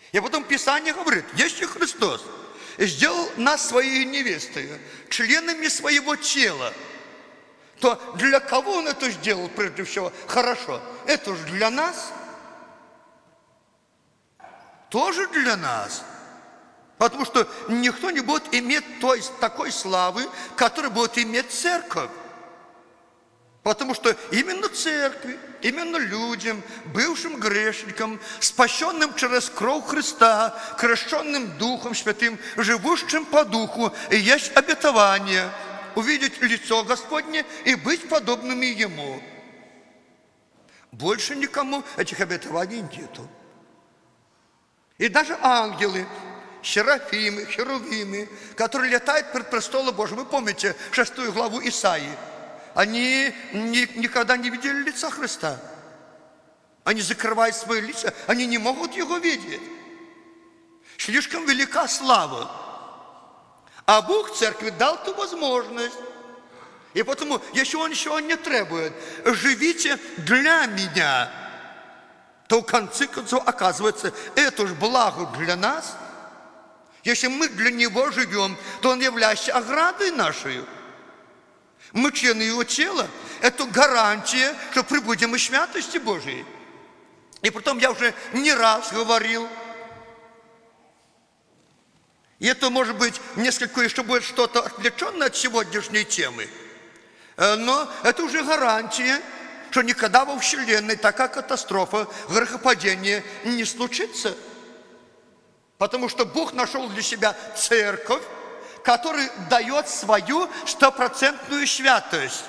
И потом Писание говорит, если Христос сделал нас своей невестой, членами своего тела, то для кого Он это сделал прежде всего хорошо? Это же для нас. Тоже для нас. Потому что никто не будет иметь такой славы, которую будет иметь церковь. Потому что именно церкви, именно людям, бывшим грешникам, спасенным через кровь Христа, крещенным Духом Святым, живущим по Духу, есть обетование увидеть лицо Господне и быть подобными Ему. Больше никому этих обетований нету. И даже ангелы, серафимы, херувимы, которые летают пред престолом Божьим, вы помните 6 главу Исаии, они никогда не видели лица Христа. Они закрывают свои лица, они не могут Его видеть. Слишком велика слава. А Бог церкви дал ту возможность. И потому, если Он еще не требует, живите для Меня, то в конце концов оказывается, это же благо для нас. Если мы для Него живем, то Он является оградой нашей. Мы члены Его тела. Это гарантия, что прибудем из святости Божией. И потом я уже не раз говорил, и это может быть несколько, еще будет что-то отвлеченное от сегодняшней темы, но это уже гарантия, что никогда во Вселенной такая катастрофа, грехопадение не случится. Потому что Бог нашел для себя церковь, которая дает свою 100% святость.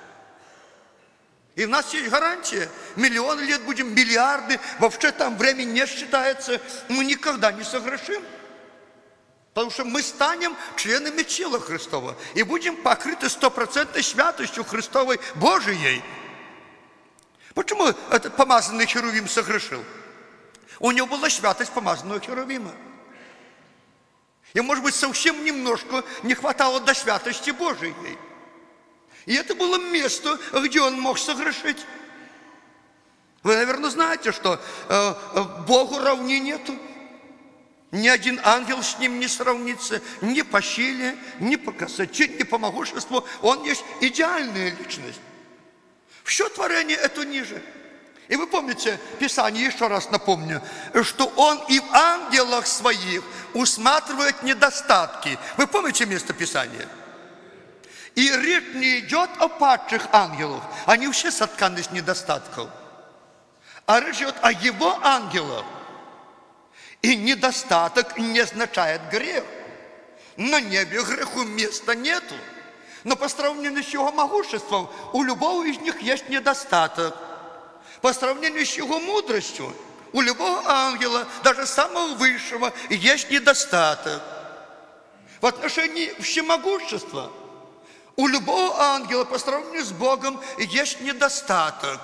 И у нас есть гарантия. Миллионы лет будем, миллиарды, вообще там время не считается. Мы никогда не согрешим. Потому что мы станем членами тела Христова и будем покрыты 100% святостью Христовой Божией. Почему этот помазанный херувим согрешил? У него была святость помазанного херувима. И, может быть, совсем немножко не хватало до святости Божией. И это было место, где он мог согрешить. Вы, наверное, знаете, что Богу равни нету. Ни один ангел с Ним не сравнится, ни по силе, ни по красоте, ни по могуществу. Он есть идеальная личность. Все творение это ниже. И вы помните Писание, еще раз напомню, что Он и в ангелах Своих усматривает недостатки. Вы помните место Писания? И речь не идет о падших ангелах. Они все сотканы с недостатков. А речь идет о Его ангелах. И недостаток не означает грех. На небе греху места нету. Но по сравнению с Его могуществом, у любого из них есть недостаток. По сравнению с Его мудростью, у любого ангела, даже самого высшего, есть недостаток. В отношении всемогущества, у любого ангела, по сравнению с Богом, есть недостаток.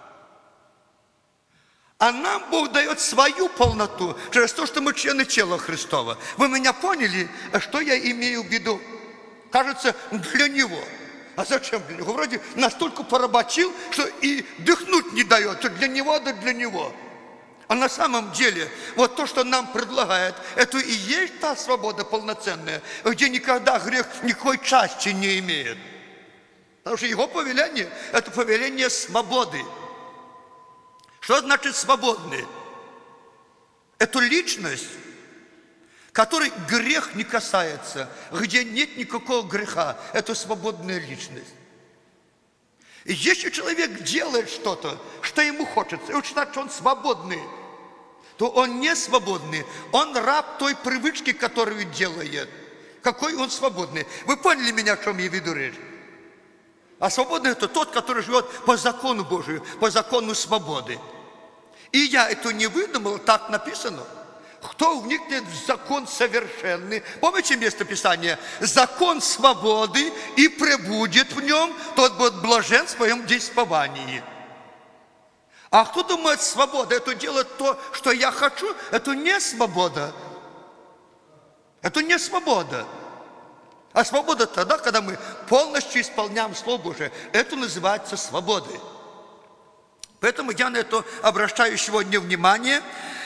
А нам Бог дает свою полноту через то, что мы члены тела Христова. Вы меня поняли, что я имею в виду? Кажется, для Него. А зачем для Него? Вроде настолько поработил, что и дыхнуть не дает. То для Него, да для Него. А на самом деле, вот то, что нам предлагает, это и есть та свобода полноценная, где никогда грех никакой части не имеет. Потому что Его повеление – это повеление свободы. Что значит свободный? Это личность, которой грех не касается, где нет никакого греха. Это свободная личность. И если человек делает что-то, что ему хочется, и он считает, что он свободный, то он не свободный. Он раб той привычки, которую делает. Какой он свободный? Вы поняли меня, о чем я веду речь? А свободный – это тот, который живет по закону Божию, по закону свободы. И я это не выдумал, так написано. Кто вникнет в закон совершенный? Помните место Писания? Закон свободы и пребудет в нем, тот будет блажен в своем действовании. А кто думает, свобода – это делать то, что я хочу? Это не свобода. Это не свобода. А свобода тогда, когда мы полностью исполняем Слово Божие. Это называется свободой. Поэтому я на это обращаю сегодня внимание.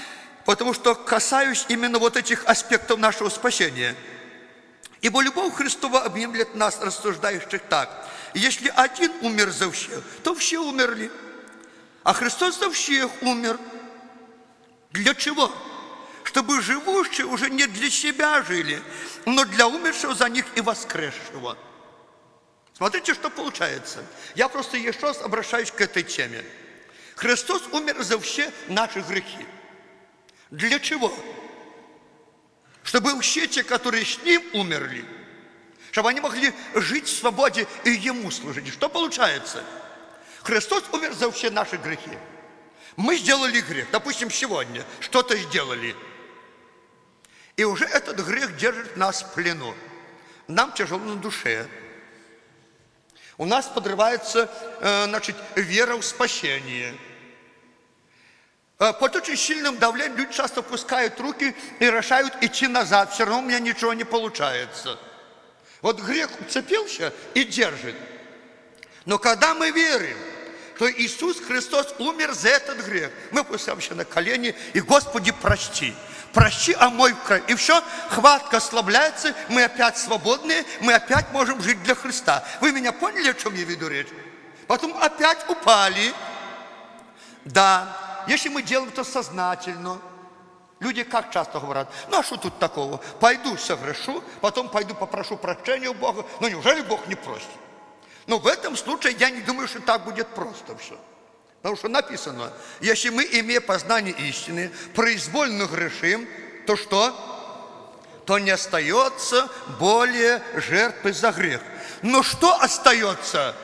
потому что касаюсь именно вот этих аспектов нашего спасения. Ибо любовь Христова объемлет нас, рассуждающих так: если один умер за всех, то все умерли. А Христос за всех умер. Для чего? Чтобы живущие уже не для себя жили, но для умершего за них и воскресшего. Смотрите, что получается. Я просто еще раз обращаюсь к этой теме. Христос умер за все наши грехи. Для чего? Чтобы все те, которые с Ним умерли, чтобы они могли жить в свободе и Ему служить. Что получается? Христос умер за все наши грехи. Мы сделали грех, допустим, сегодня что-то сделали. И уже этот грех держит нас в плену. Нам тяжело на душе. У нас подрывается, вера в спасение. Под очень сильным давлением люди часто опускают руки и решают идти назад. Все равно у меня ничего не получается. Вот грех уцепился и держит. Но когда мы верим, что Иисус Христос умер за этот грех, мы опускаемся на колени и: Господи, прости. Прости, омой в крови. И все, хватка ослабляется, мы опять свободные, мы опять можем жить для Христа. Вы меня поняли, о чем я веду речь? Потом опять упали. Да, если мы делаем это сознательно. Люди как часто говорят: ну а что тут такого? Пойду согрешу, потом пойду попрошу прощения у Бога. Ну неужели Бог не простит? Но в этом случае я не думаю, что так будет просто все. Потому что написано: если мы, имея познание истины, произвольно грешим, то что? То не остается более жертвы за грех. Но что остается?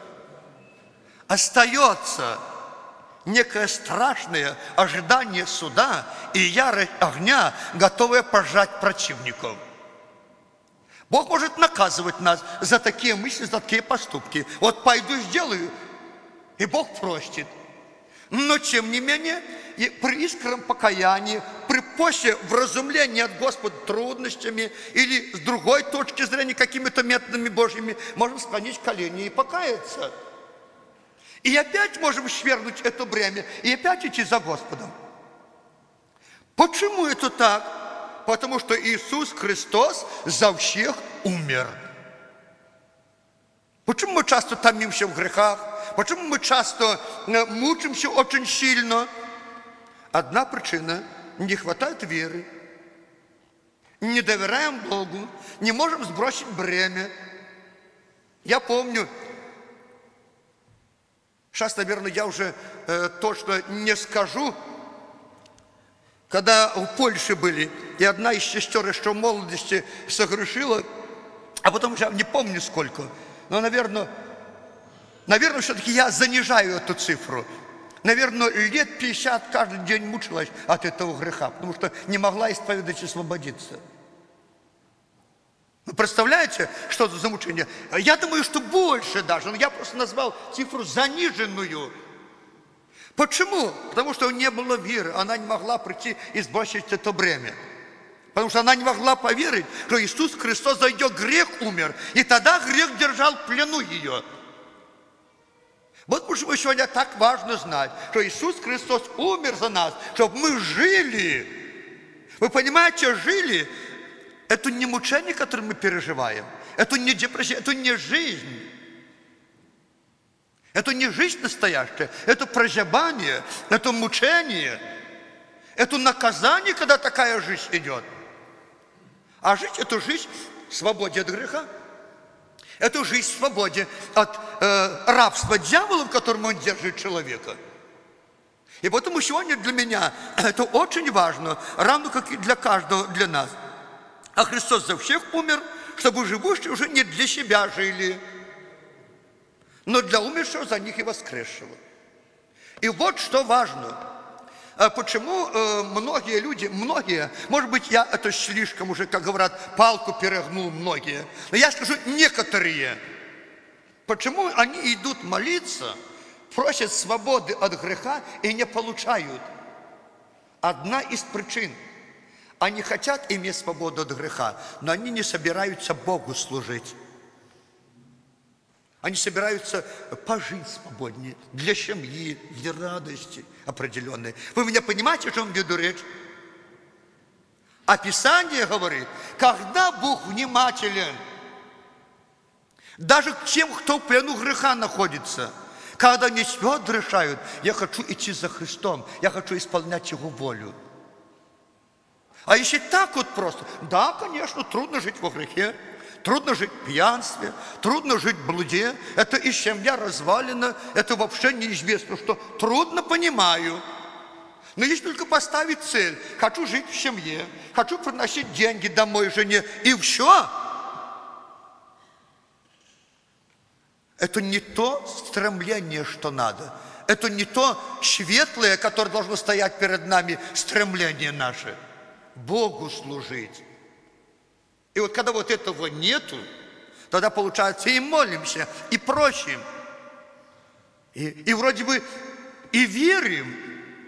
Остается некое страшное ожидание суда и ярость огня, готовая пожать противников. Бог может наказывать нас за такие мысли, за такие поступки. Вот пойду сделаю, и Бог простит. Но, тем не менее, и при искреннем покаянии, при после вразумлении от Господа трудностями или с другой точки зрения, какими-то методами Божьими, можем склонить колени и покаяться. И опять можем свергнуть это бремя, и опять идти за Господом. Почему это так? Потому что Иисус Христос за всех умер. Почему мы часто томимся в грехах? Почему мы часто мучимся очень сильно? Одна причина – не хватает веры. Не доверяем Богу, не можем сбросить бремя. Я помню, сейчас, наверное, я уже точно не скажу, когда в Польше были, и одна из сестер еще в молодости согрешила, а потом уже не помню сколько, но, наверное, все-таки я занижаю эту цифру. Наверное, лет 50 каждый день мучилась от этого греха, потому что не могла исповедать и освободиться. Вы представляете, что это за мучение? Я думаю, что больше даже, но я просто назвал цифру заниженную. Почему? Потому что не было веры, она не могла прийти и сбросить это бремя. Потому что она не могла поверить, что Иисус Христос за ее грех умер, и тогда грех держал в плену ее. Вот почему сегодня так важно знать, что Иисус Христос умер за нас, чтобы мы жили. Вы понимаете, жили. Это не мучение, которое мы переживаем. Это не депрессия, это не жизнь. Это не жизнь настоящая. Это прозябание, это мучение. Это наказание, когда такая жизнь идет. А жизнь – это жизнь в свободе от греха. Это жизнь в свободе от рабства дьявола, в котором он держит человека. И поэтому сегодня для меня это очень важно, равно как и для каждого, для нас. А Христос за всех умер, чтобы живущие уже не для себя жили, но для умершего за них и воскресшего. И вот что важно. Почему многие люди, может быть, я это слишком уже, как говорят, палку перегнул многие, но я скажу некоторые, почему они идут молиться, просят свободы от греха и не получают. Одна из причин. Они хотят иметь свободу от греха, но они не собираются Богу служить. Они собираются пожить свободнее, для семьи, для радости определенной. Вы меня понимаете, о чем веду речь? А Писание говорит, когда Бог внимателен, даже к тем, кто в плену греха находится, когда они твердо решают, я хочу идти за Христом, я хочу исполнять Его волю. А если так вот просто, да, конечно, трудно жить во грехе, трудно жить в пьянстве, трудно жить в блуде, это и семья развалена, это вообще неизвестно, что трудно, понимаю. Но если только поставить цель, хочу жить в семье, хочу приносить деньги домой жене, и все, это не то стремление, что надо. Это не то светлое, которое должно стоять перед нами, стремление наше. Богу служить. И вот когда вот этого нету, тогда получается и молимся, и просим. И вроде бы и верим,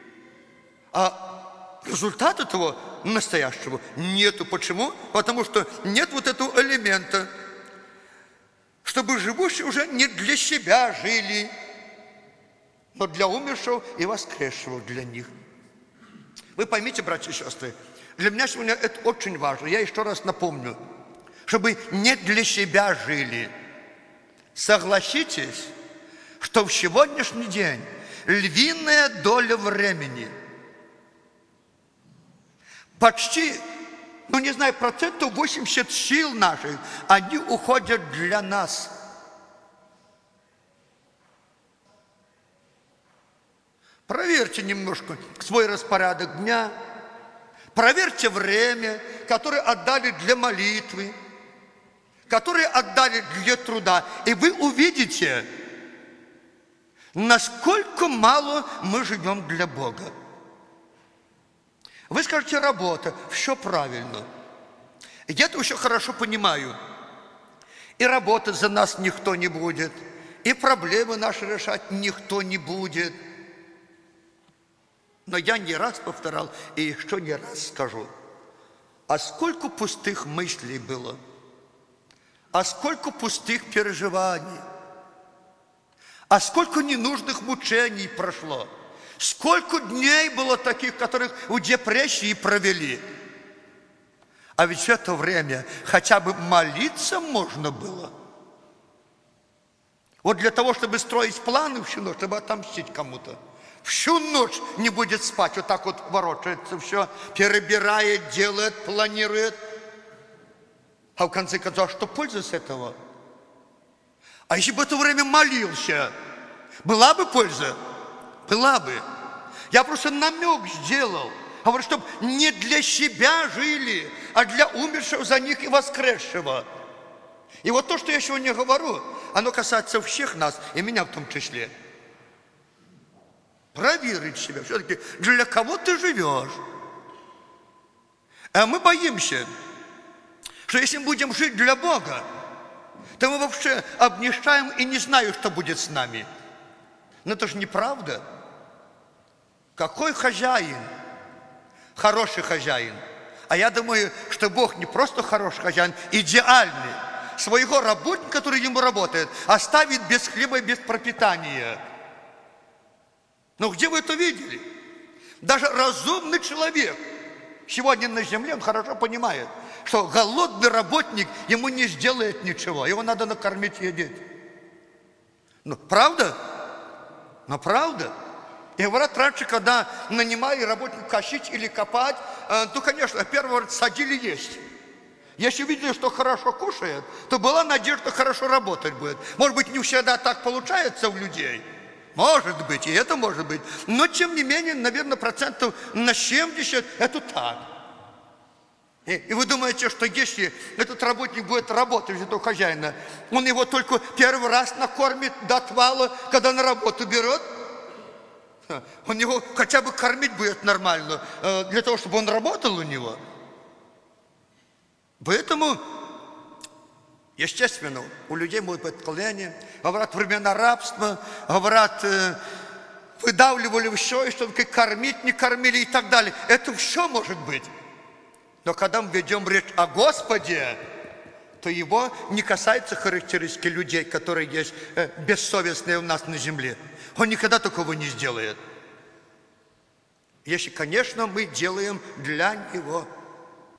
а результата того настоящего нету. Почему? Потому что нет вот этого элемента, чтобы живущие уже не для себя жили, но для умершего и воскресшего для них. Вы поймите, братья и сестры, для меня сегодня это очень важно. Я еще раз напомню, чтобы не для себя жили. Согласитесь, что в сегодняшний день львиная доля времени, почти, ну не знаю, 80% сил наших, они уходят для нас. Проверьте немножко свой распорядок дня, проверьте время, которое отдали для молитвы, которые отдали для труда, и вы увидите, насколько мало мы живем для Бога. Вы скажете, работа, все правильно. Я-то еще хорошо понимаю, и работать за нас никто не будет, и проблемы наши решать никто не будет. Но я не раз повторял, и еще не раз скажу, а сколько пустых мыслей было, а сколько пустых переживаний, а сколько ненужных мучений прошло, сколько дней было таких, которых в депрессии провели. А ведь в это время хотя бы молиться можно было. Вот для того, чтобы строить планы всю ночь, чтобы отомстить кому-то. Всю ночь не будет спать, вот так вот ворочается все, перебирает, делает, планирует. А в конце концов, что польза с этого? А если бы в это время молился, была бы польза? Была бы. Я просто намек сделал. Говорю, чтобы не для себя жили, а для умершего за них и воскресшего. И вот то, что я сегодня говорю, оно касается всех нас, и меня в том числе. Проверить себя. Все-таки для кого ты живешь? А мы боимся, что если мы будем жить для Бога, то мы вообще обнищаем и не знаем, что будет с нами. Но это же неправда. Какой хозяин? Хороший хозяин. А я думаю, что Бог не просто хороший хозяин, идеальный. Своего работника, который ему работает, оставит без хлеба и без пропитания. Но где вы это видели? Даже разумный человек сегодня на земле, он хорошо понимает, что голодный работник ему не сделает ничего. Его надо накормить и одеть. Ну, правда? Но правда. И говорят, раньше, когда нанимали работника косить или копать, то, конечно, первый раз садили есть. Если видели, что хорошо кушает, то была надежда, что хорошо работать будет. Может быть, не всегда так получается у людей. Может быть, и это может быть. Но, тем не менее, наверное, процентов на 70 это так. И вы думаете, что если этот работник будет работать у этого хозяина, он его только первый раз накормит до отвала, когда на работу берет? Он его хотя бы кормить будет нормально, для того, чтобы он работал у него. Поэтому, естественно, у людей может быть отклонение. Говорят, времена рабства, говорят, выдавливали все, и что кормить не кормили и так далее. Это все может быть. Но когда мы ведем речь о Господе, то его не касается характеристики людей, которые есть бессовестные у нас на земле. Он никогда такого не сделает. Если, конечно, мы делаем для Него.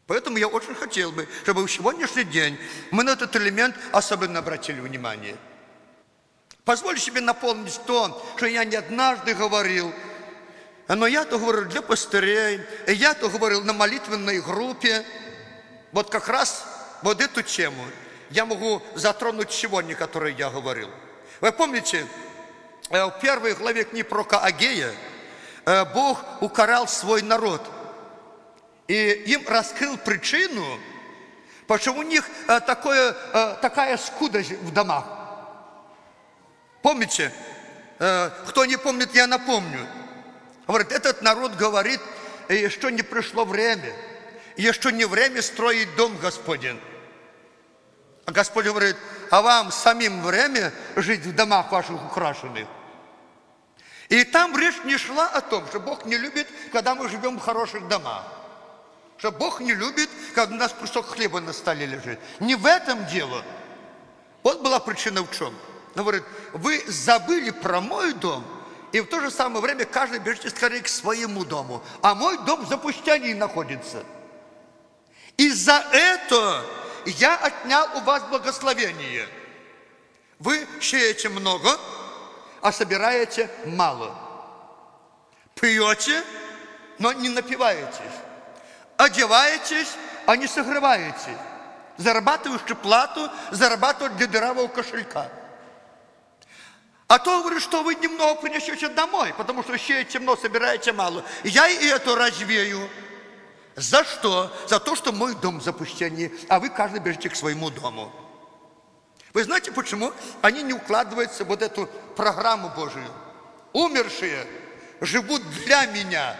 Поэтому я очень хотел бы, чтобы в сегодняшний день мы на этот элемент особенно обратили внимание. Позволь себе напомнить то, что я не однажды говорил, но я-то говорил для пастырей, и я-то говорил на молитвенной группе. Вот как раз вот эту тему я могу затронуть сегодня, которую я говорил. Вы помните, в первой главе книги пророка Агея Бог укарал свой народ. И им раскрыл причину, почему у них такая скудость в домах. Помните? Кто не помнит, я напомню. Говорит, этот народ говорит, что не пришло время, еще не время строить дом Господень. А Господь говорит, а вам самим время жить в домах ваших украшенных. И там речь не шла о том, что Бог не любит, когда мы живем в хороших домах. Что Бог не любит, когда у нас кусок хлеба на столе лежит. Не в этом дело. Вот была причина в чем. Он говорит, вы забыли про мой дом, и в то же самое время каждый бежите скорее к своему дому. А мой дом в запустении находится. И за это я отнял у вас благословение. Вы сеете много, а собираете мало. Пьете, но не напиваетесь. Одеваетесь, а не согреваетесь. Зарабатываете плату, зарабатываете для дырявого кошелька. А то говорит, что вы немного принесете домой, потому что сеете темно, собираете мало. Я и это развею. За что? За то, что мой дом в запустении, а вы каждый бежите к своему дому. Вы знаете, почему они не укладываются в вот эту программу Божию? Умершие живут для меня.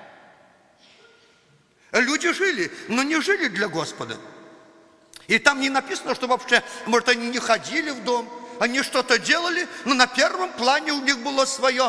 Люди жили, но не жили для Господа. И там не написано, что вообще, может, они не ходили в дом, они что-то делали, но на первом плане у них было свое.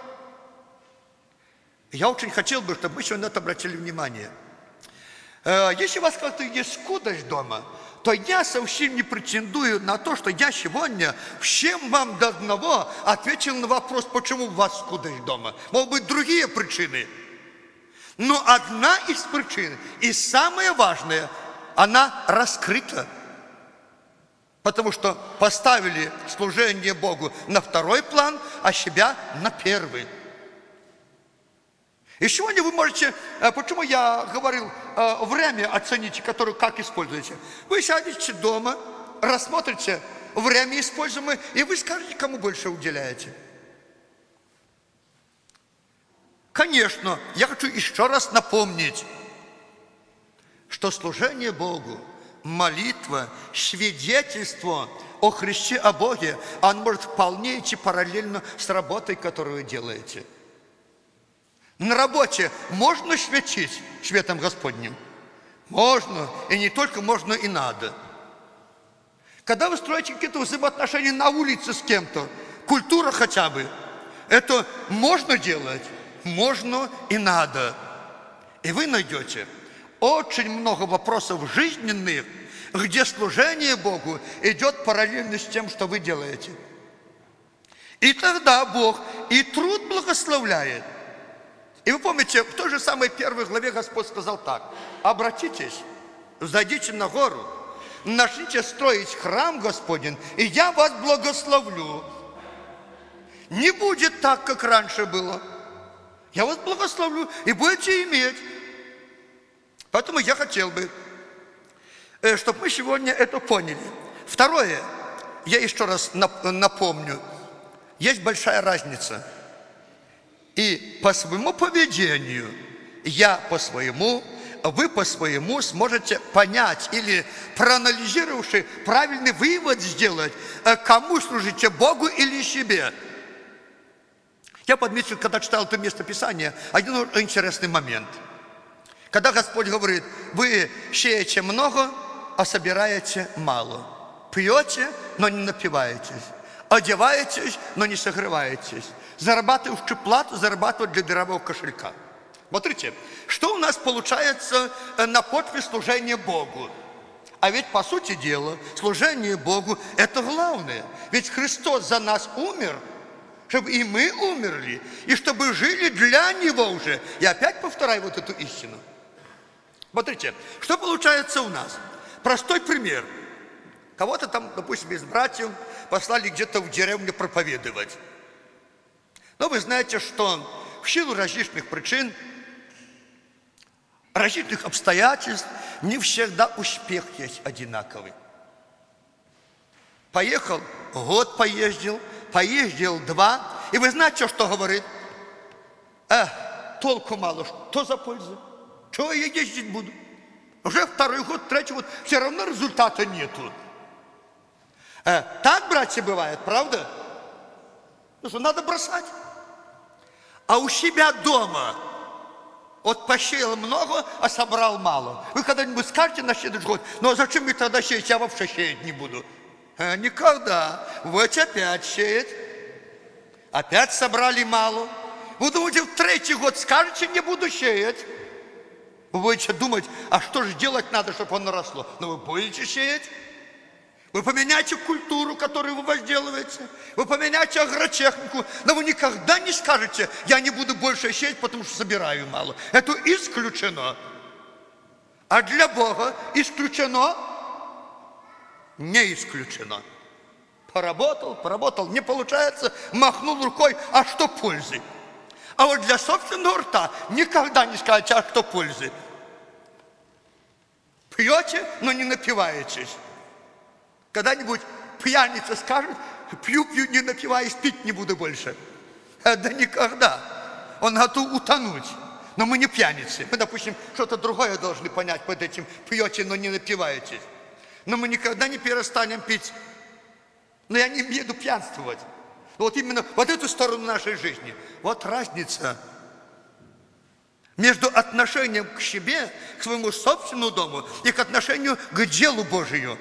Я очень хотел бы, чтобы мы сегодня на это обратили внимание. Если у вас как-то есть скудость дома, то я совсем не претендую на то, что я сегодня всем вам до одного ответил на вопрос, почему у вас скудость дома. Могут быть другие причины. Но одна из причин, и самая важная, она раскрыта. Потому что поставили служение Богу на второй план, а себя на первый. И сегодня вы можете, почему я говорил, время оцените, которое как используете. Вы сядете дома, рассмотрите время используемое, и вы скажете, кому больше уделяете. Конечно, я хочу еще раз напомнить, что служение Богу, молитва, свидетельство о Христе, о Боге, оно может вполне идти параллельно с работой, которую вы делаете. На работе можно светить светом Господним? Можно, и не только можно, и надо. Когда вы строите какие-то взаимоотношения на улице с кем-то, культура хотя бы, это можно делать? Можно и надо. И вы найдете очень много вопросов жизненных, где служение Богу идет параллельно с тем, что вы делаете. И тогда Бог и труд благословляет. И вы помните, в той же самой первой главе Господь сказал так: обратитесь, взойдите на гору, начните строить храм Господень, и я вас благословлю. Не будет так, как раньше было. Я вас благословлю, и будете иметь. Поэтому я хотел бы, чтобы мы сегодня это поняли. Второе, я еще раз напомню, есть большая разница. И по своему поведению, я по своему, вы по своему сможете понять или, проанализировавши, правильный вывод сделать, кому служите, Богу или себе. Я подметил, когда читал это местописание, один интересный момент. Когда Господь говорит, вы сеете много, а собираете мало. Пьете, но не напиваетесь. Одеваетесь, но не согреваетесь. Зарабатываете плату, зарабатываете для дырявого кошелька. Смотрите, что у нас получается на почве служения Богу. А ведь, по сути дела, служение Богу – это главное. Ведь Христос за нас умер, чтобы и мы умерли, и чтобы жили для Него уже. Я опять повторяю вот эту истину. Смотрите, что получается у нас? Простой пример. Кого-то там, допустим, из братьев послали где-то в деревню проповедовать. Но вы знаете, что в силу различных причин, различных обстоятельств, не всегда успех есть одинаковый. Поехал, год поездил, поездил 2, и вы знаете, что говорит? Толку мало, что за польза? Чего я ездить буду? Уже 2-й год, 3-й год, все равно результата нету. Так, братья, бывает, правда? Ну что, надо бросать. А у себя дома вот посеял много, а собрал мало. Вы когда-нибудь скажете на следующий год, ну а зачем мне тогда сеять, я вообще сеять не буду? Никогда. Вот опять сеять. Опять собрали мало. Вы думаете, в 3-й год скажете, не буду сеять? Вы будете думать, а что же делать надо, чтобы оно росло? Но вы будете сеять. Вы поменяете культуру, которую вы возделываете. Вы поменяете агротехнику. Но вы никогда не скажете, я не буду больше сеять, потому что собираю мало. Это исключено. А для Бога исключено? Не исключено. Поработал, не получается, махнул рукой, а что пользы? А вот для собственного рта никогда не скажете, а что пользы? Пьете, но не напиваетесь. Когда-нибудь пьяница скажет, пью, не напиваясь, пить не буду больше. Да никогда. Он готов утонуть. Но мы не пьяницы. Мы, допустим, что-то другое должны понять под этим. Пьете, но не напиваетесь. Но мы никогда не перестанем пить. Но я не имею в виду пьянствовать. Вот именно вот эту сторону нашей жизни. Вот разница между отношением к себе, к своему собственному дому и к отношению к делу Божию.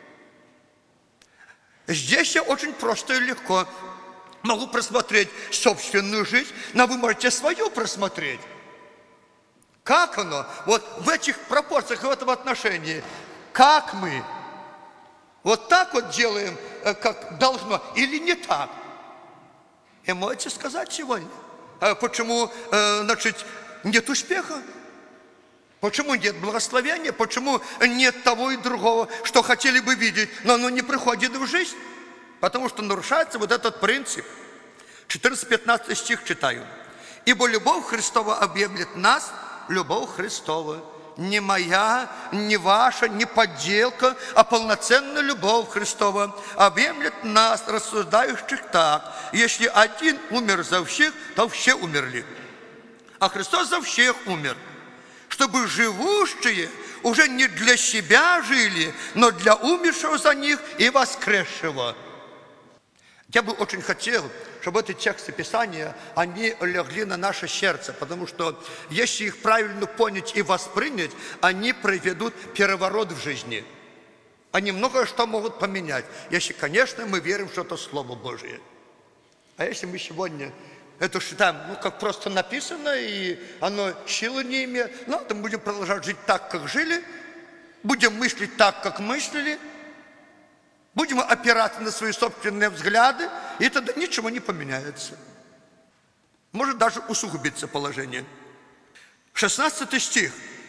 Здесь я очень просто и легко могу просмотреть собственную жизнь, но вы можете свою просмотреть. Как оно? Вот в этих пропорциях, в этом отношении. Как мы? Вот так вот делаем, как должно, или не так? И можете сказать сегодня, почему, значит, нет успеха? Почему нет благословения? Почему нет того и другого, что хотели бы видеть, но оно не приходит в жизнь? Потому что нарушается вот этот принцип. 14-15 стих читаю. «Ибо любовь Христова объемлет нас, любовь Христова, не моя, не ваша, не подделка, а полноценная любовь Христова объемлет нас, рассуждающих так: если один умер за всех, то все умерли. А Христос за всех умер, чтобы живущие уже не для себя жили, но для умершего за них и воскресшего». Я бы очень хотел, чтобы эти тексты Писания, они легли на наше сердце, потому что если их правильно понять и воспринять, они приведут переворот в жизни. Они многое что могут поменять, если, конечно, мы верим, что это Слово Божие. А если мы сегодня это считаем, как просто написано, и оно силы не имеет, то мы будем продолжать жить так, как жили, будем мыслить так, как мыслили, будем опираться на свои собственные взгляды, и тогда ничего не поменяется. Может даже усугубиться положение. 16 стих.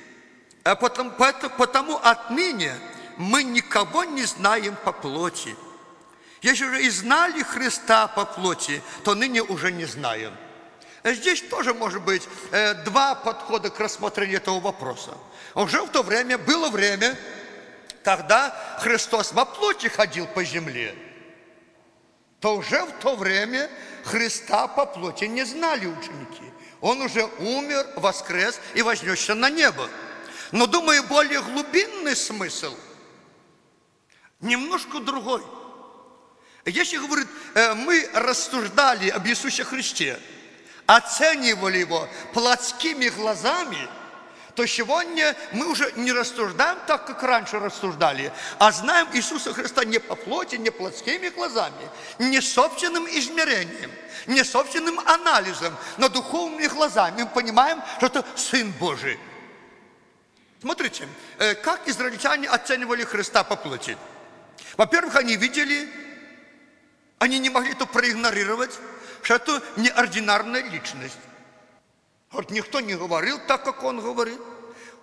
«Потому отныне мы никого не знаем по плоти. Если же и знали Христа по плоти, то ныне уже не знаем». Здесь тоже может быть 2 подхода к рассмотрению этого вопроса. Уже в то время, было время, когда Христос во плоти ходил по земле, то уже в то время Христа по плоти не знали ученики. Он уже умер, воскрес и вознесся на небо. Но, думаю, более глубинный смысл немножко другой. Если, говорит, мы рассуждали об Иисусе Христе, оценивали Его плотскими глазами, то сегодня мы уже не рассуждаем так, как раньше рассуждали, а знаем Иисуса Христа не по плоти, не плотскими глазами, не собственным измерением, не собственным анализом, но духовными глазами. Мы понимаем, что это Сын Божий. Смотрите, как израильтяне оценивали Христа по плоти. Во-первых, они видели, они не могли это проигнорировать, что это неординарная личность. Вот никто не говорил так, как он говорит.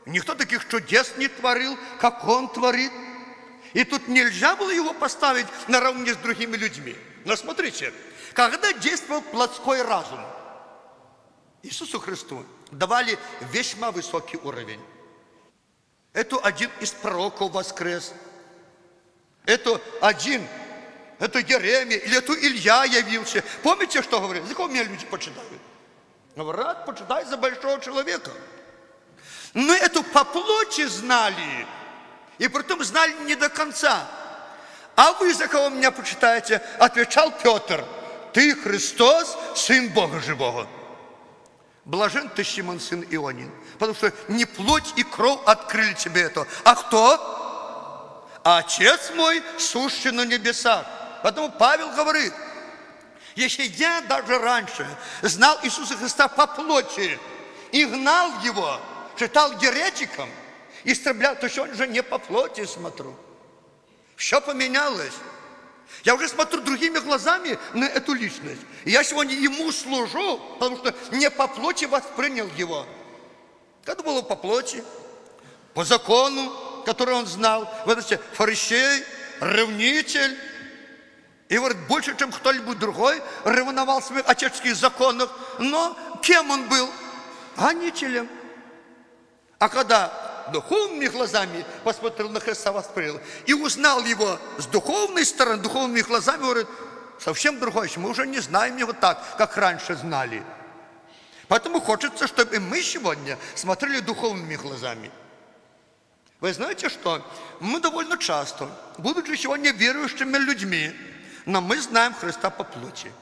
Никто таких чудес не творил, как он творит. И тут нельзя было его поставить наравне с другими людьми. Но смотрите, когда действовал плотской разум, Иисусу Христу давали весьма высокий уровень. Это один из пророков воскрес. Это Еремия, или это Илья явился. Помните, что говорит? За кого меня люди почитают? Говорят, почитай за большого человека. Но это по плоти знали, и притом знали не до конца. А вы за кого меня почитаете? Отвечал Петр: ты Христос, Сын Бога Живого. Блажен ты, Симон, сын Ионин, потому что не плоть и кровь открыли тебе это, а кто? Отец мой, сущий на небесах. Поэтому Павел говорит: если я даже раньше знал Иисуса Христа по плоти и гнал его, считал еретиком, истреблял, то сегодня же не по плоти смотрю. Все поменялось. Я уже смотрю другими глазами на эту личность. И я сегодня ему служу, потому что не по плоти воспринял его. Это было по плоти, по закону, который он знал. Вы знаете, фарисей, ревнитель. И говорит, больше, чем кто-либо другой, ревновал в своих отеческих законах. Но кем он был? Гонителем. А когда духовными глазами посмотрел на Христа, воспринял, и узнал его с духовной стороны, духовными глазами, говорит, совсем другой. Мы уже не знаем его так, как раньше знали. Поэтому хочется, чтобы мы сегодня смотрели духовными глазами. Вы знаете что? Мы довольно часто, будучи сегодня верующими людьми, но мы знаем Христа по плоти.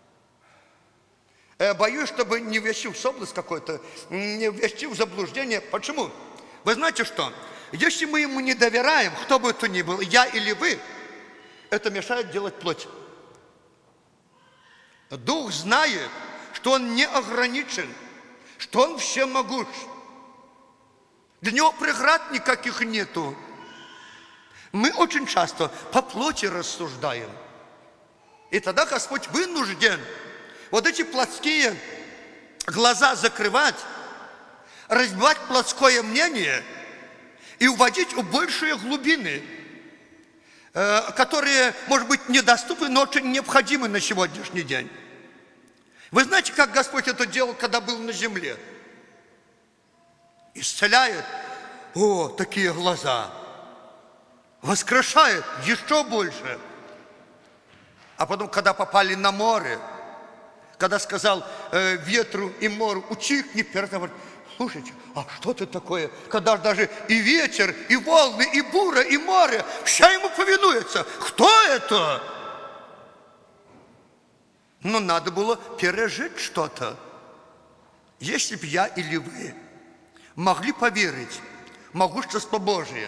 Я боюсь, чтобы не ввести в соблазн какой-то, не ввести в заблуждение. Почему? Вы знаете что? Если мы ему не доверяем, кто бы то ни был, я или вы, это мешает делать плоть. Дух знает, что он не ограничен, что он всемогущ. Для него преград никаких нету. Мы очень часто по плоти рассуждаем. И тогда Господь вынужден вот эти плотские глаза закрывать, разбивать плотское мнение и уводить в большие глубины, которые, может быть, недоступны, но очень необходимы на сегодняшний день. Вы знаете, как Господь это делал, когда был на земле? Исцеляет, такие глаза, воскрешает еще больше. А потом, когда попали на море, когда сказал ветру и морю, утихни, говорит, слушайте, а что это такое, когда даже и ветер, и волны, и буря, и море, все ему повинуется. Кто это? Но надо было пережить что-то. Если бы я или вы могли поверить в могущество Божие,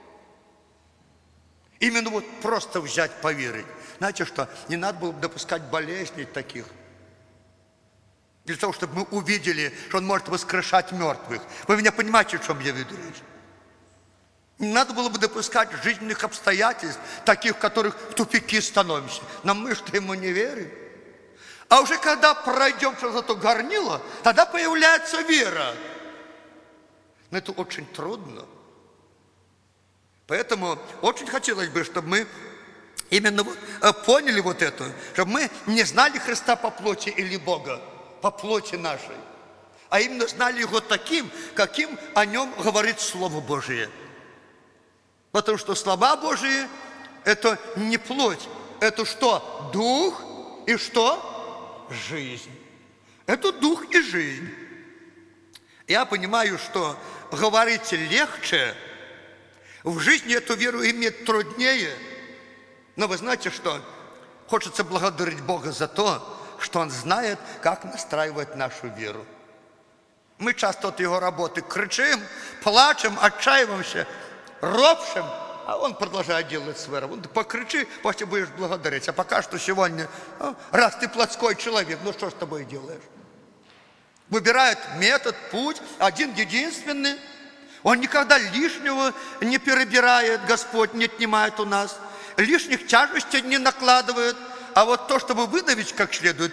именно вот просто взять, поверить, знаете что, не надо было допускать болезней таких, для того, чтобы мы увидели, что он может воскрешать мертвых. Вы меня понимаете, о чем я веду речь? Не надо было бы допускать жизненных обстоятельств, таких, в которых в тупике становимся. Но мы что, ему не верим? А уже когда пройдем через это горнило, тогда появляется вера. Но это очень трудно. Поэтому очень хотелось бы, чтобы мы именно поняли вот это, чтобы мы не знали Христа по плоти или Бога, по плоти нашей, а именно знали Его таким, каким о Нем говорит Слово Божие. Потому что слова Божие – это не плоть, это что? Дух и что? Жизнь. Это дух и жизнь. Я понимаю, что говорить легче, в жизни эту веру иметь труднее, но вы знаете что? Хочется благодарить Бога за то, что Он знает, как настраивать нашу веру. Мы часто от Его работы кричим, плачем, отчаиваемся, ропщем, а Он продолжает делать свою работу. Покричи, после будешь благодарить. А пока что сегодня, раз ты плотской человек, ну что с тобой делаешь? Выбирает метод, путь, один единственный. Он никогда лишнего не перебирает, Господь не отнимает у нас. Лишних тяжестей не накладывает. А вот то, чтобы выдавить как следует,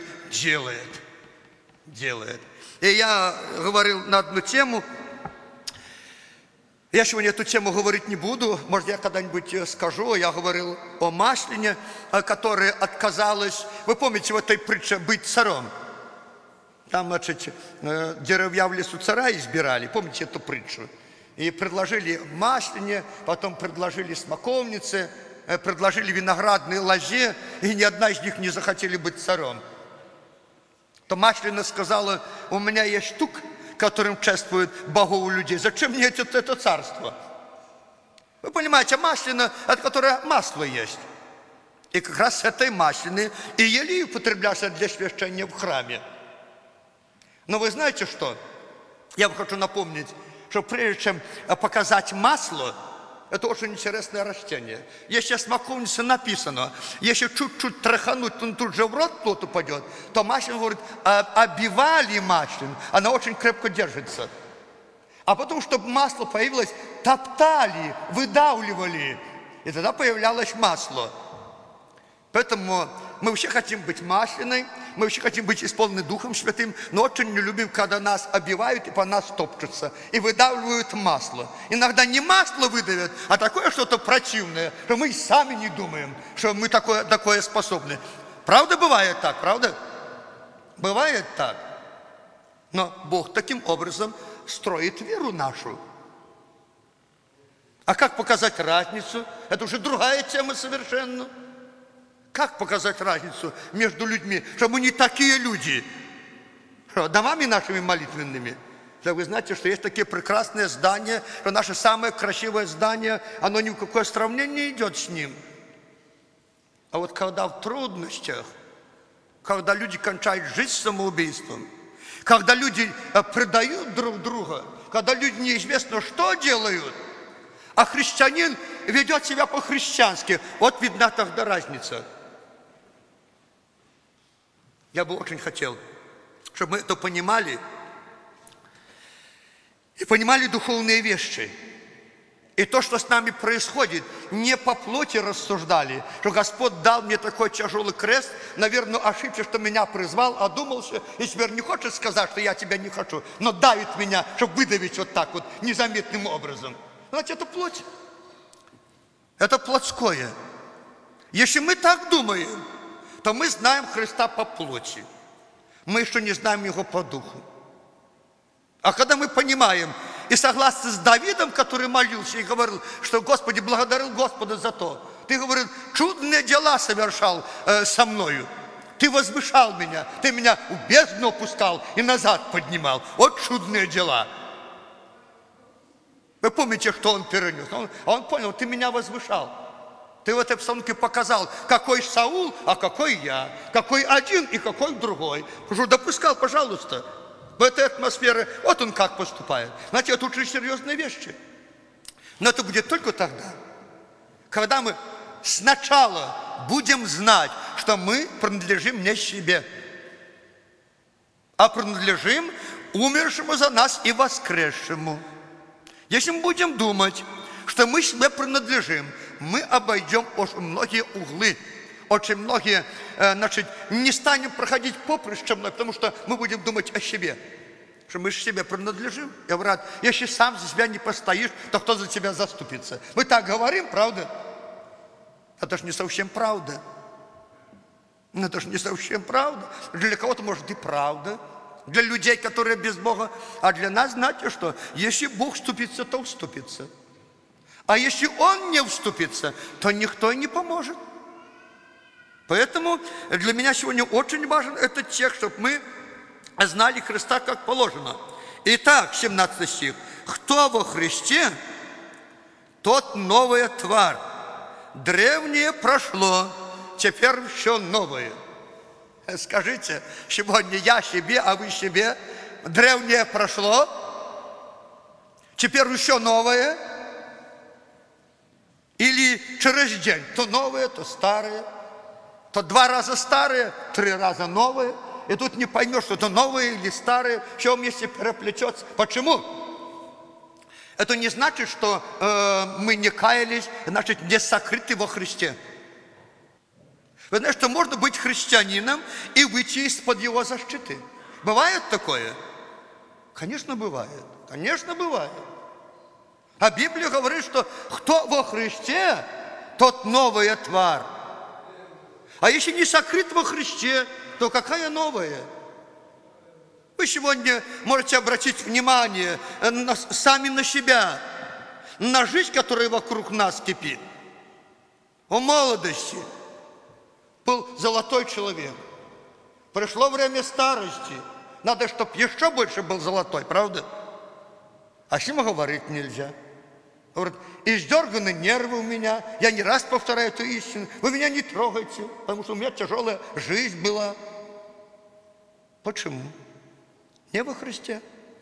делает. И я говорил на одну тему, Я сегодня эту тему говорить не буду, может, я когда-нибудь скажу. Я говорил о Маслине, которая отказалась, вы помните в этой притче, быть царем. Там, значит, деревья в лесу царя избирали, помните эту притчу? И предложили Маслине, потом предложили смоковнице, предложили виноградной лозе, и ни одна из них не захотели быть царем. То Маслина сказала: у меня есть штук, которым чествуют богов у людей. Зачем мне это царство? Вы понимаете, маслина, от которой масло есть. И как раз с этой маслины и елей употреблялся для священия в храме. Но вы знаете что? Я вам хочу напомнить, что прежде чем показать масло, это очень интересное растение. Если в смоковнице написано, если чуть-чуть тряхануть, то он тут же в рот плод упадет, то маслин говорит, обивали маслин, она очень крепко держится. А потом, чтобы масло появилось, топтали, выдавливали, и тогда появлялось масло. Поэтому мы вообще хотим быть масляной, мы вообще хотим быть исполнены Духом Святым, но очень не любим, когда нас обивают и по нас топчутся, и выдавливают масло. Иногда не масло выдавят, а такое что-то противное, что мы и сами не думаем, что мы такое способны. Правда, бывает так, правда? Бывает так. Но Бог таким образом строит веру нашу. А как показать разницу? Это уже другая тема совершенно. Как показать разницу между людьми, что мы не такие люди, что домами нашими молитвенными? Да вы знаете, что есть такие прекрасные здания, что наше самое красивое здание, оно ни в какое сравнение не идет с ним. А вот когда в трудностях, когда люди кончают жизнь самоубийством, когда люди предают друг друга, когда люди неизвестно что делают, а христианин ведет себя по-христиански, вот видна тогда разница. Я бы очень хотел, чтобы мы это понимали и понимали духовные вещи. И то, что с нами происходит, не по плоти рассуждали, что Господь дал мне такой тяжелый крест, наверное, ошибся, что меня призвал, одумался, и теперь не хочет сказать, что я тебя не хочу, но давит меня, чтобы выдавить вот так вот, незаметным образом. Знаете, это плоть. Это плотское. Если мы так думаем, то мы знаем Христа по плоти. Мы еще не знаем Его по духу. А когда мы понимаем, и согласно с Давидом, который молился и говорил, что Господи, благодарил Господа за то, ты, говорит, чудные дела совершал со мною. Ты возвышал меня, ты меня в бездну опускал и назад поднимал. Вот чудные дела. Вы помните, что он перенес? Он понял, ты меня возвышал. Ты в этой обстановке показал, какой Саул, а какой я. Какой один и какой другой. Уже допускал, пожалуйста, в этой атмосфере. Вот он как поступает. Знаете, это очень серьезные вещи. Но это будет только тогда, когда мы сначала будем знать, что мы принадлежим не себе, а принадлежим умершему за нас и воскресшему. Если мы будем думать, что мы себе принадлежим, мы обойдем очень многие углы, очень многие, значит, не станем проходить поприще мной, потому что мы будем думать о себе, что мы же себе принадлежим. Я говорю, если сам за себя не постоишь, то кто за тебя заступится? Мы так говорим, правда? Это же не совсем правда. Это же не совсем правда. Для кого-то, может, и правда. Для людей, которые без Бога. А для нас, знаете что? Если Бог вступится, то вступится. А если Он не вступится, то никто и не поможет. Поэтому для меня сегодня очень важен этот текст, чтобы мы знали Христа как положено. Итак, 17 стих. Кто во Христе, тот новая тварь. Древнее прошло, теперь все новое. Скажите, сегодня я себе, а вы себе. Древнее прошло, теперь еще новое. Или через день, то новое, то старое, то 2 раза старое, 3 раза новое. И тут не поймешь, что это новое или старое, все вместе переплетется. Почему? Это не значит, что мы не каялись, значит, не сокрыты во Христе. Вы знаете, что можно быть христианином и выйти из-под Его защиты. Бывает такое? Конечно, бывает. Конечно, бывает. А Библия говорит, что кто во Христе, тот новая тварь. А если не сокрыт во Христе, то какая новая? Вы сегодня можете обратить внимание сами на себя, на жизнь, которая вокруг нас кипит. В молодости был золотой человек. Пришло время старости. Надо, чтобы еще больше был золотой, правда? А с ним говорить нельзя. Говорит, издерганы нервы у меня. Я не раз повторяю эту истину. Вы меня не трогайте, потому что у меня тяжелая жизнь была. Почему? Не во Христе.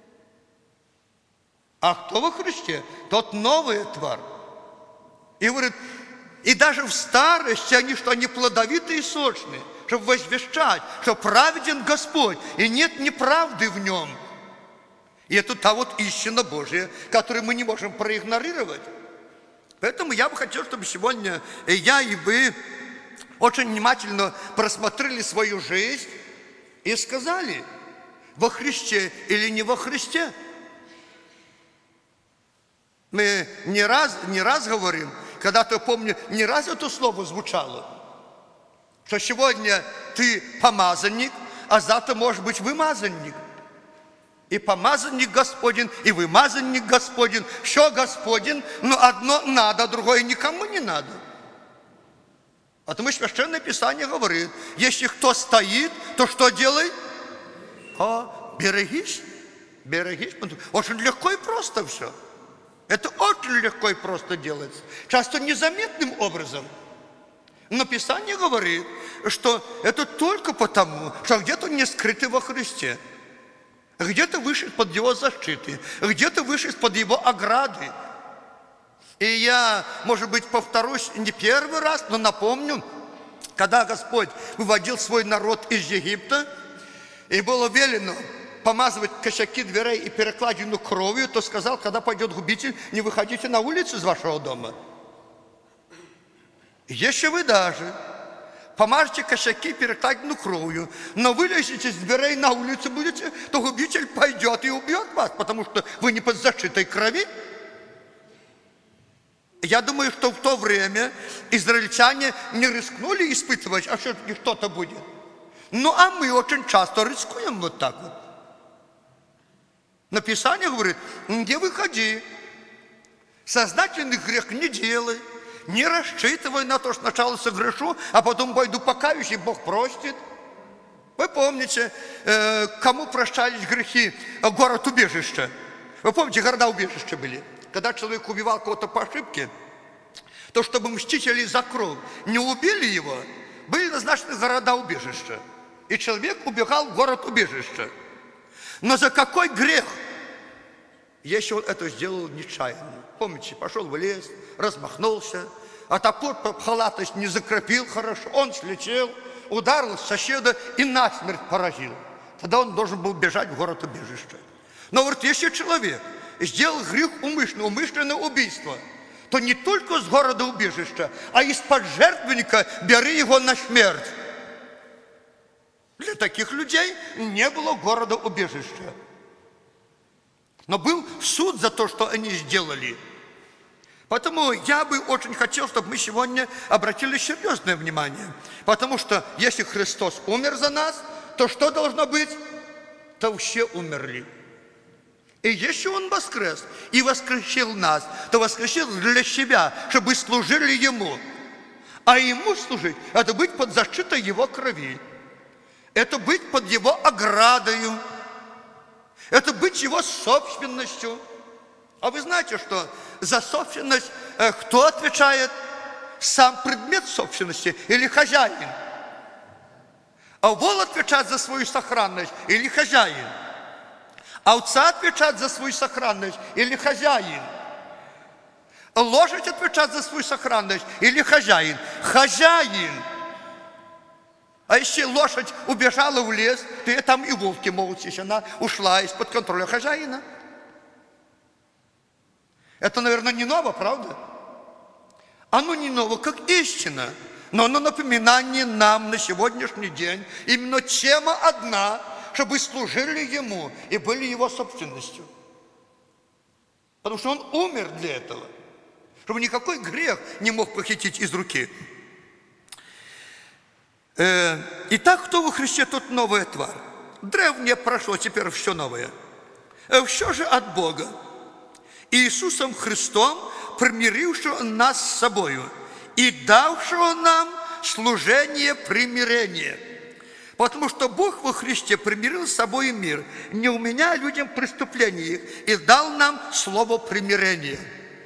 А кто во Христе? Тот новая тварь. И говорит, и даже в старости они, что они плодовитые и сочные, чтобы возвещать, что праведен Господь, и нет неправды в нем. И это та вот истина Божья, которую мы не можем проигнорировать. Поэтому я бы хотел, чтобы сегодня я и вы очень внимательно просмотрели свою жизнь и сказали, во Христе или не во Христе. Мы не раз говорим, когда-то, помню, не раз это слово звучало, что сегодня ты помазанник, а завтра может быть вымазанник. И помазанник Господень, и вымазанник Господень, все Господень, но одно надо, другое никому не надо. Потому что Священное Писание говорит, если кто стоит, то что делай? Берегись, берегись. Очень легко и просто все. Это очень легко и просто делается. Часто незаметным образом. Но Писание говорит, что это только потому, что где-то не скрыты во Христе. Где-то вышли под Его защиты, где-то вышли под Его ограды. И я, может быть, повторюсь не первый раз, но напомню, когда Господь выводил свой народ из Египта, и было велено помазывать косяки дверей и перекладину кровью, то сказал, когда пойдет губитель, не выходите на улицу из вашего дома. Если вы даже помажете косяки, перекладину кровью, но вылезете из дверей на улицу будете, то губитель пойдет и убьет вас, потому что вы не под защитой крови. Я думаю, что в то время израильтяне не рискнули испытывать, а что-то будет. Ну, а мы очень часто рискуем вот так вот. Но Писание говорит, не выходи, сознательный грех не делай, не рассчитывай на то, что сначала согрешу, а потом пойду покаюсь, и Бог простит. Вы помните, кому прощались грехи город-убежища? Вы помните, города-убежища были? Когда человек убивал кого-то по ошибке, то чтобы мстители за кровь не убили его, были назначены города-убежища. И человек убегал в город-убежище. Но за какой грех? Если он это сделал нечаянно. Помните, пошел в лес, размахнулся, а топор по халатность не закрепил хорошо, он слетел, ударил соседа и насмерть поразил. Тогда он должен был бежать в город-убежище. Но вот если человек сделал грех умышленное убийство, то не только с города-убежища, а из-под жертвенника бери его на смерть. Для таких людей не было города-убежища. Но был суд за то, что они сделали. Поэтому я бы очень хотел, чтобы мы сегодня обратили серьезное внимание. Потому что если Христос умер за нас, то что должно быть? То все умерли. И если Он воскрес и воскресил нас, то воскресил для себя, чтобы служили Ему. А Ему служить – это быть под защитой Его крови. Это быть под Его оградою. Это быть Его собственностью. А вы знаете, что за собственность кто отвечает? Сам предмет собственности или хозяин? А вол отвечает за свою сохранность или хозяин? Овца отвечает за свою сохранность или хозяин? Лошадь отвечает за свою сохранность или хозяин? Хозяин. А если лошадь убежала в лес, то там и волки могут сесть. Она ушла из-под контроля хозяина. Это, наверное, не ново, правда? Оно не ново, как истина. Но оно напоминание нам на сегодняшний день. Именно тема одна, чтобы служили Ему и были Его собственностью. Потому что Он умер для этого, чтобы никакой грех не мог похитить из руки. Итак, кто во Христе, тот новая тварь. Древнее прошло, теперь все новое. Все же от Бога, Иисусом Христом, примирившего нас с собою и давшего нам служение примирения. Потому что Бог во Христе примирил с собой мир, не уменяя людям преступления их, и дал нам слово примирения.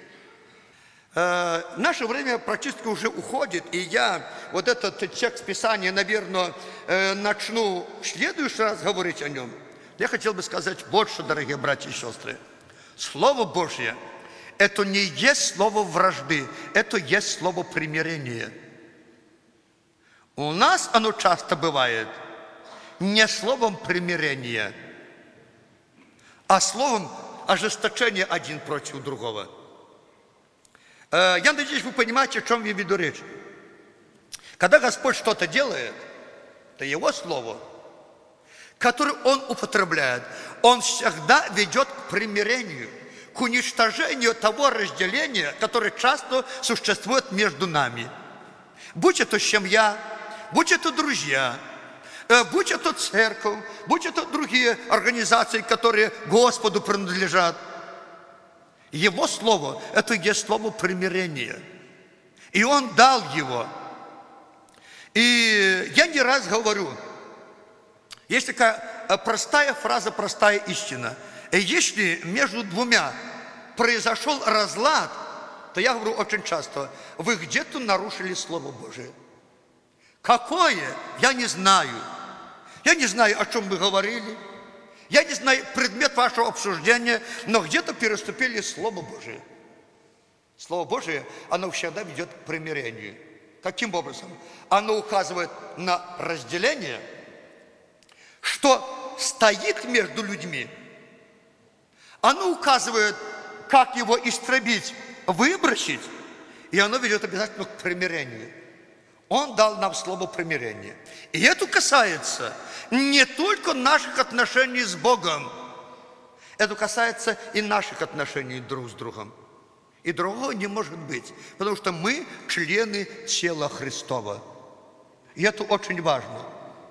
Наше время практически уже уходит, и я вот этот текст Писания, наверное, начну в следующий раз говорить о нем. Я хотел бы сказать вот что, дорогие братья и сестры. Слово Божье – это не есть слово вражды, это есть слово примирения. У нас оно часто бывает не словом примирения, а словом ожесточения один против другого. Я надеюсь, вы понимаете, о чем я веду речь. Когда Господь что-то делает, это Его Слово, которое Он употребляет, Он всегда ведет к примирению, к уничтожению того разделения, которое часто существует между нами. Будь это семья, будь это друзья, будь это церковь, будь это другие организации, которые Господу принадлежат. Его Слово – это есть слово примирения. И Он дал его. И я не раз говорю, есть такая простая фраза, простая истина. Если между двумя произошел разлад, то я говорю очень часто, вы где-то нарушили Слово Божие. Какое? Я не знаю. Я не знаю, о чем вы говорили. Я не знаю предмет вашего обсуждения, но где-то переступили Слово Божие. Слово Божие, оно всегда ведет к примирению. Каким образом? Оно указывает на разделение, что стоит между людьми. Оно указывает, как его истребить, выбросить, и оно ведет обязательно к примирению. Он дал нам слово примирения. И это касается не только наших отношений с Богом, это касается и наших отношений друг с другом. И другого не может быть, потому что мы члены тела Христова. И это очень важно.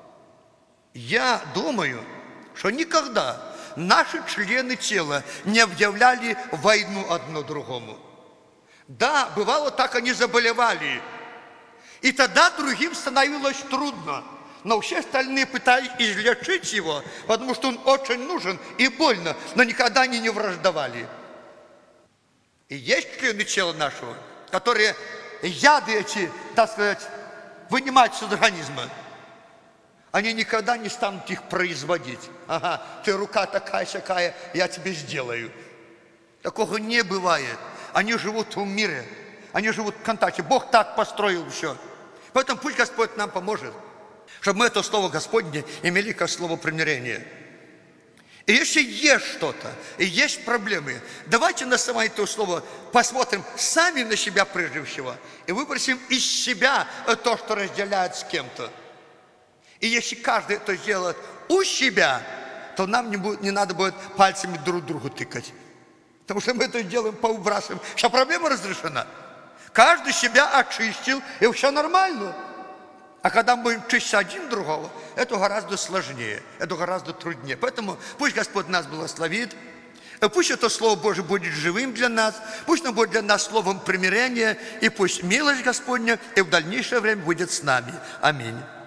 Я думаю, что никогда наши члены тела не объявляли войну одно другому. Да, бывало так, они заболевали. И тогда другим становилось трудно. Но все остальные пытались излечить его, потому что он очень нужен и больно, но никогда они не враждовали. И есть члены тела нашего, которые яды эти, так сказать, вынимают из организма. Они никогда не станут их производить. Ага, ты рука такая-сякая, я тебе сделаю. Такого не бывает. Они живут в мире, они живут в контакте. Бог так построил все. Поэтому пусть Господь нам поможет, чтобы мы это слово Господне имели как слово примирения. И если есть что-то, и есть проблемы, давайте на самое это слово посмотрим сами на себя прежде всего и выбросим из себя то, что разделяет с кем-то. И если каждый это сделает у себя, то нам не надо будет пальцами друг другу тыкать. Потому что мы это делаем, повыбрасываем. Вся проблема разрешена. Каждый себя очистил, и все нормально. А когда мы будем чистить один другого, это гораздо сложнее, это гораздо труднее. Поэтому пусть Господь нас благословит, пусть это Слово Божие будет живым для нас, пусть оно будет для нас словом примирения, и пусть милость Господня и в дальнейшее время будет с нами. Аминь.